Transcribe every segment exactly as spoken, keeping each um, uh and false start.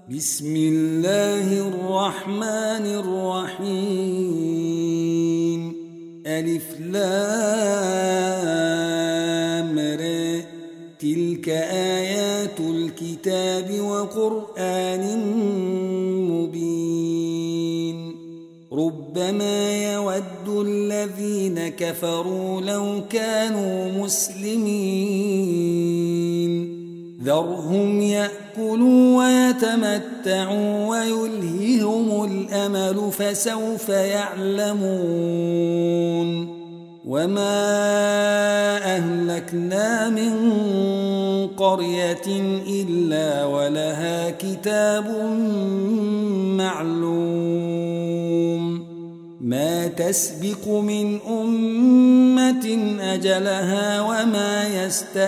بسم الله الرحمن الرحيم ألف لام ر تلك آيات الكتاب وقرآن مبين ربما يود الذين كفروا لو كانوا مسلمين ذرهم يأكلوا ويتمتعوا ويلههم الأمل فسوف يعلمون وما أهلكنا من قرية إلا ولها كتاب معلوم ما تسبق من أمة أجلها وما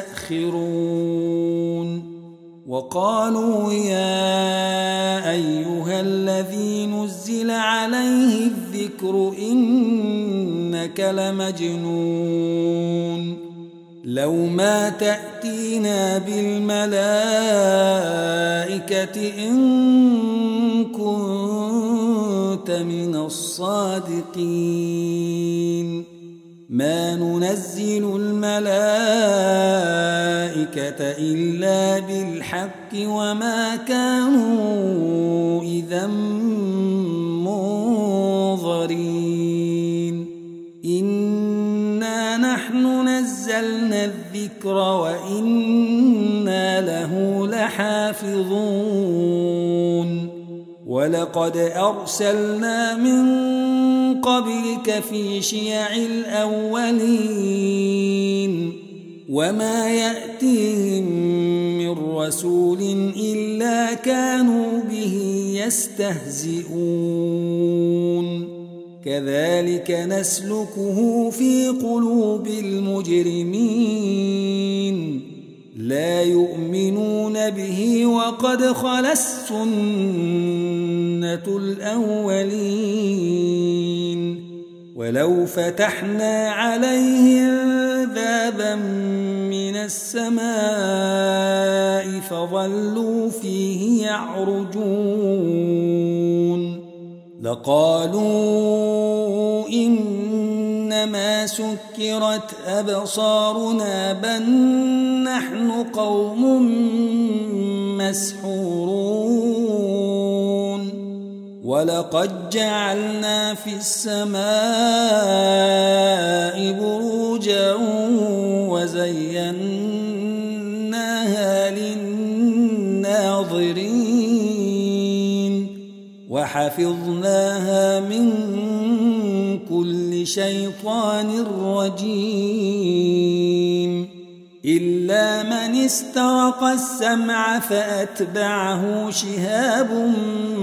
يستأخرون وقالوا يا أيها الذي نزل عليه الذكر إنك لمجنون لو ما تأتينا بالملائكة إن كنت من الصادقين ما ننزل الملائكة إلا بالحق وما كانوا إذا منظرين إنا نحن نزلنا الذكر وإنا له لحافظون ولقد أرسلنا من قبلك في شيع الأولين وما يأتيهم من رسول إلا كانوا به يستهزئون كذلك نسلكه في قلوب المجرمين لا يؤمنون به وقد خلت سنة الأولين ولو فتحنا عليهم بابا من السماء فظلوا فيه يعرجون لقالوا إنما سكرت أبصارنا بل نحن قوم مسحورون ولقد جعلنا في السماء بروجا وزيناها للناظرين وحفظناها من كل شيطان رجيم إلا من استرق السمع فأتبعه شهاب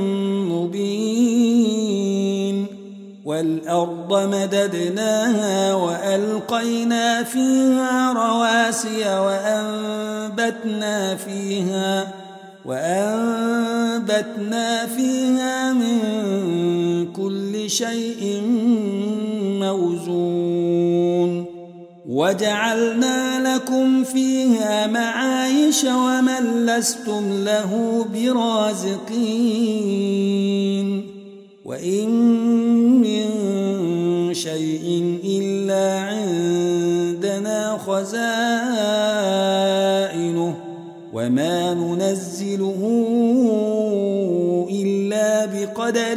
مبين والأرض مددناها وألقينا فيها رواسي وأنبتنا فيها وأنبتنا فيها من كل شيء موزون وجعلنا لكم فيها معايش ومن لستم له برازقين وإن من شيء إلا عندنا خزائنه وما ننزله إلا بقدر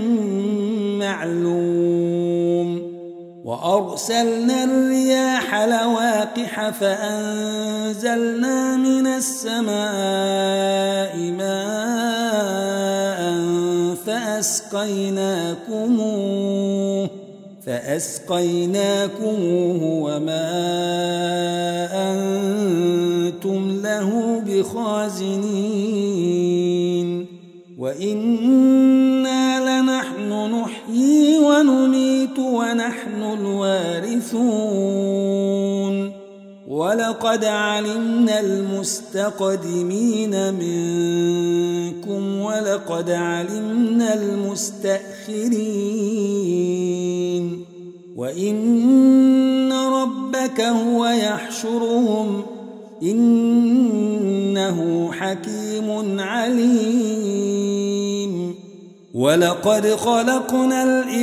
معلوم وأرسلنا الرياح لواقح فأنزلنا من السماء ماء فأسقيناكموه فأسقيناكموه وما أنتم له بخازنين وإنا لنحن نحيي ونميت ونحن الوارثون ولقد علمنا المستقدمين منكم ولقد علمنا المستأخرين وإن ربك هو يحشرهم إنه حكيم عليم ولقد خلقنا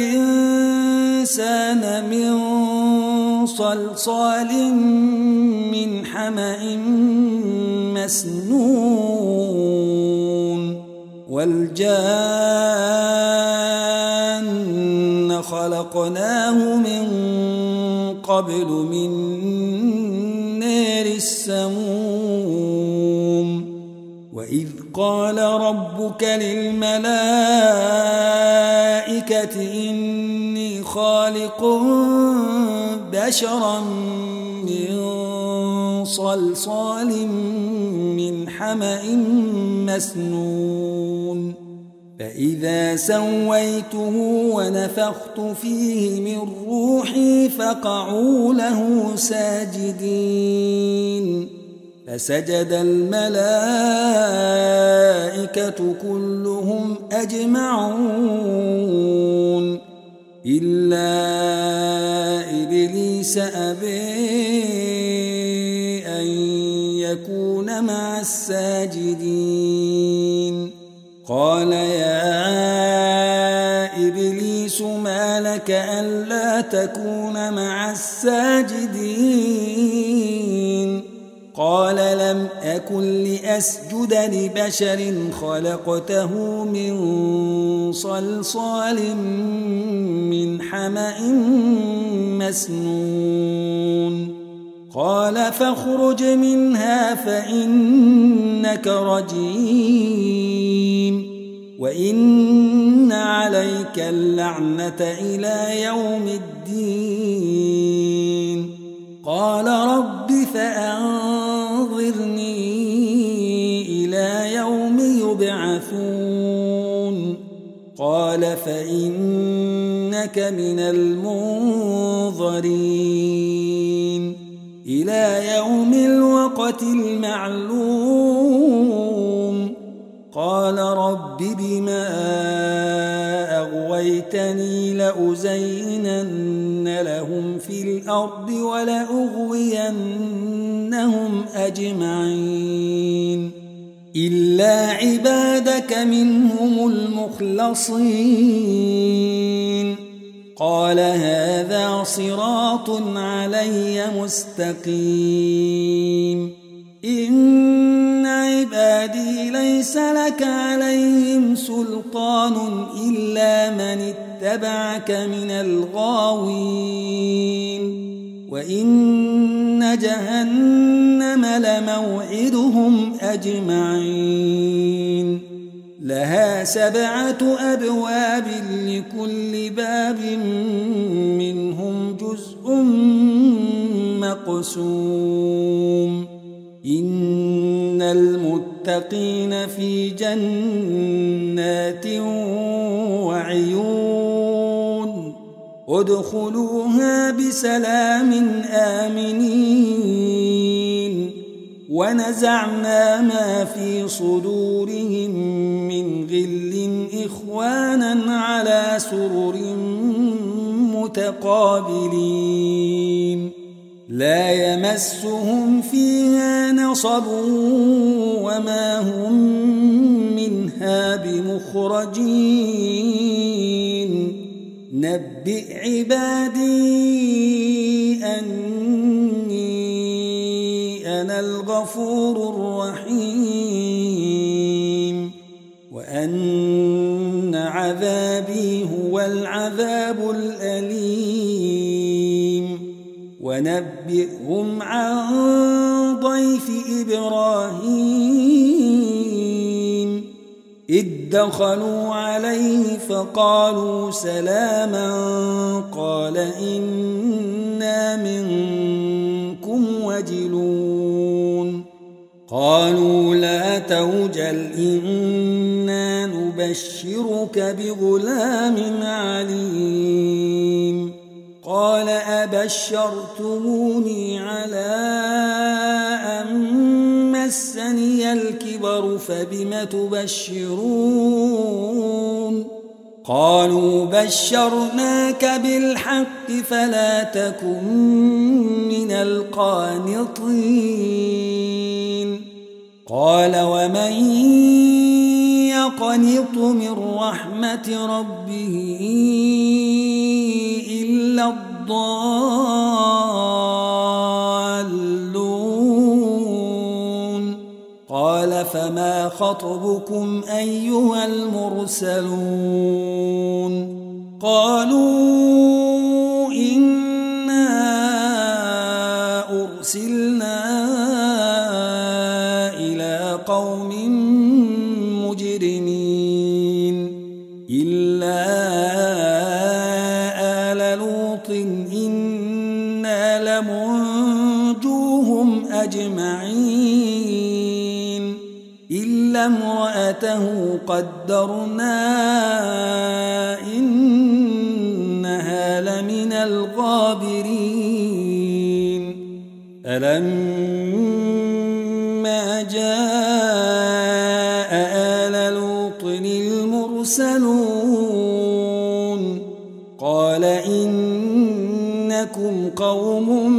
الإنسان من صلصال من حمأ مسنون والجان خلقناه من قبل من نار السموم وإذ قال ربك للملائكة إني خالق بشرا من صلصال من حمأ مسنون فإذا سويته ونفخت فيه من روحي فقعوا له ساجدين فسجد الملائكة كلهم أجمعون إلا إبليس أبى أن يكون مع الساجدين قال يا إبليس ما لك ألا تكون مع الساجدين قال لم أكن لأسجد لبشر خلقته من صلصال من حمأ مسنون قال فاخرج منها فإنك رجيم وإن عليك اللعنة إلى يوم الدين قال رب فأنظرني إلى يوم يبعثون قال فإنك من المنظرين إلى يوم الوقت المعلوم قال رب بما أغويتني لأزينن لهم في الأرض ولأغوينهم أجمعين إلا عبادك منهم المخلصين قال هذا صراط علي مستقيم إن عبادي ليس لك عليهم سلطان إلا من اتبعك من الغاوين وإن جهنم لموعدهم أجمعين لها سبعة أبواب لكل باب منهم جزء مقسوم إن المتقين في جنات وعيون ادخلوها بسلام آمنين ونزعنا ما في صدورهم من غل إخوانا على سرر متقابلين لا يمسهم فيها نصب وما هم منها بمخرجين نبئ عبادي أني أنا الغفور الرحيم وأن عذابي هو العذاب الأليم ونبئهم عن ضيف إبراهيم إذ دخلوا عليه فقالوا سلاما قال إنا منكم وجلون قالوا لا توجل إنا نبشرك بغلام عليم قال أبشرتموني على أن مسني الكبر فبم تبشرون قالوا بشرناك بالحق فلا تكن من القانطين قال ومن يقنط من رحمة ربه إلا الضالون قال فما خطبكم أيها المرسلون قالوا إنا أرسلنا إلى قوم مجرمين إلا آل لوط إنا لمنجوهم أجمعين إلا امرأته قدرنا إنها لمن الغابرين فلما جاء آل لوط المرسلون قال إنكم قوم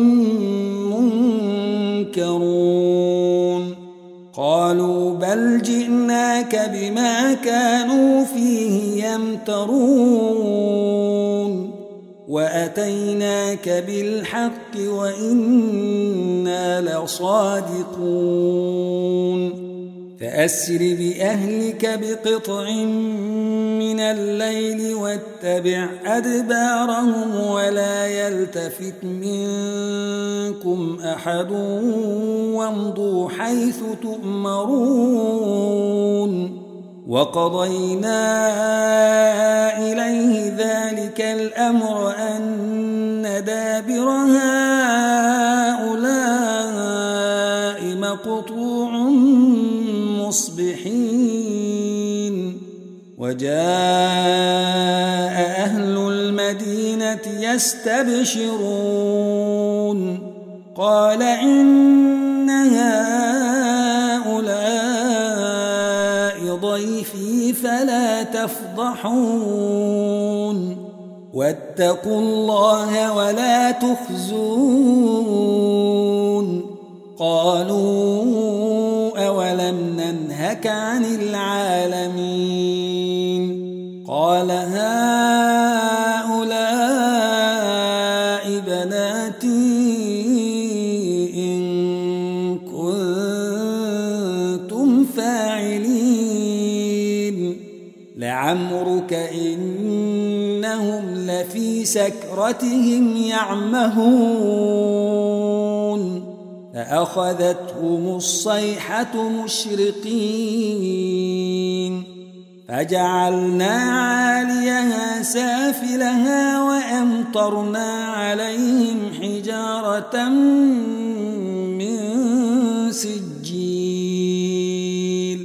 منكرون قالوا بل جئناك بما كانوا فيه يمترون وأتيناك بالحق وإنا لصادقون فأسر بأهلك بقطع من الليل واتبع أدبارهم ولا يلتفت منكم أحد وامضوا حيث تؤمرون وقضينا إليه ذلك الأمر أن دابر هؤلاء مقطوع مصبحين وجاء أهل المدينة يستبشرون قال إن هؤلاء ضيفي فلا تفضحون واتقوا الله ولا تخزون قالوا أولم ننهك عن العالمين قال هؤلاء بناتي إن كنتم فاعلين لعمرك إنهم لفي سكرتهم يعمهون فأخذتهم الصيحة مشرقين فجعلنا عاليها سافلها وأمطرنا عليهم حجارة من سجيل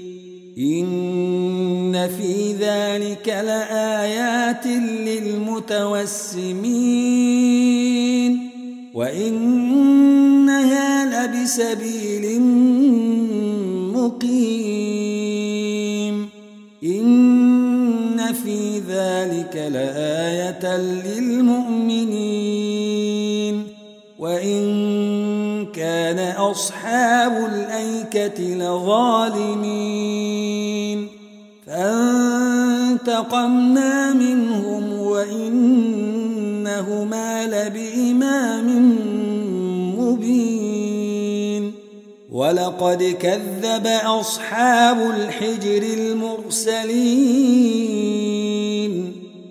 إن في ذلك لآيات للمتوسمين وإنها لبسبيل مقيم إن في ذلك لآية للمؤمنين وإن كان أصحاب الأيكة لظالمين فانتقمنا منهم وإنهما لبإمام مبين ولقد كذب أصحاب الحجر المرسلين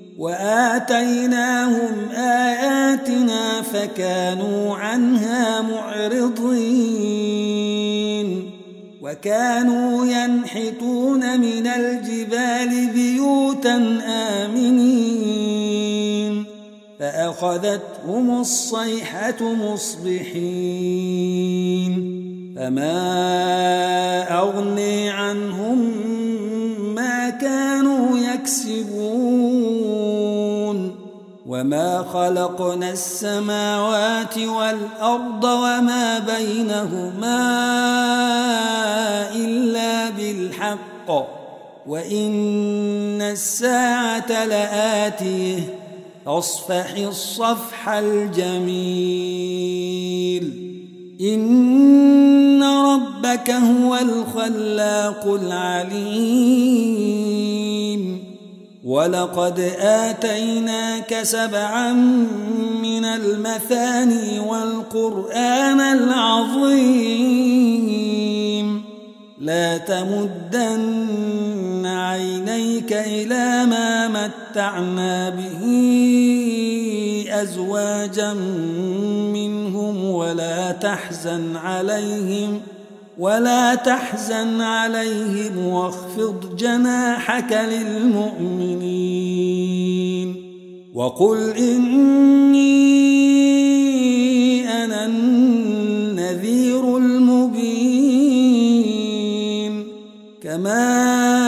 وآتيناهم آياتنا فكانوا عنها معرضين وكانوا ينحتون من الجبال بيوتا آمنين فأخذتهم الصيحة مصبحين فما أغني عنهم ما كانوا يكسبون وما خلقنا السماوات والأرض وما بينهما إلا بالحق وإن الساعة لآتيه فاصفح الصفح الجميل إن ربك هو الخلاق العليم ولقد آتيناك سبعا من المثاني والقرآن العظيم لا تمدن عينيك إلى ما متعنا به أزواجا منهم ولا تحزن عليهم ولا تحزن عليهم واخفض جناحك للمؤمنين وقل إني أنا النذير المبين كما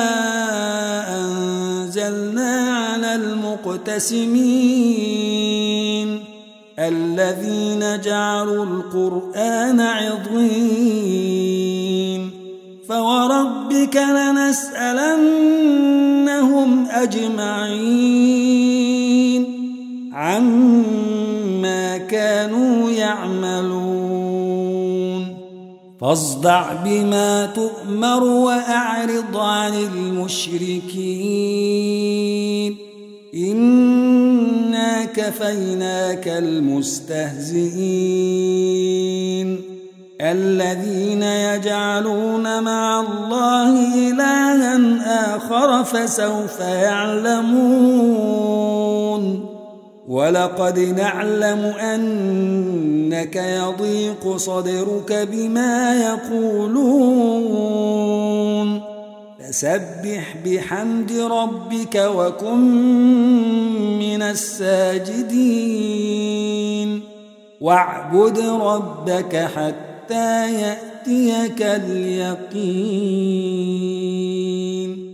أنزلنا على المقتسمين الذين جعلوا القرآن عضين فوربك لنسألنهم أجمعين عما كانوا يعملون فاصدع بما تؤمر وأعرض عن المشركين إنا كفيناك المستهزئين الذين يجعلون مع الله إلها آخر فسوف يعلمون ولقد نعلم أنك يضيق صدرك بما يقولون فسبح بحمد ربك وكن من الساجدين واعبد ربك حتى يأتيك اليقين.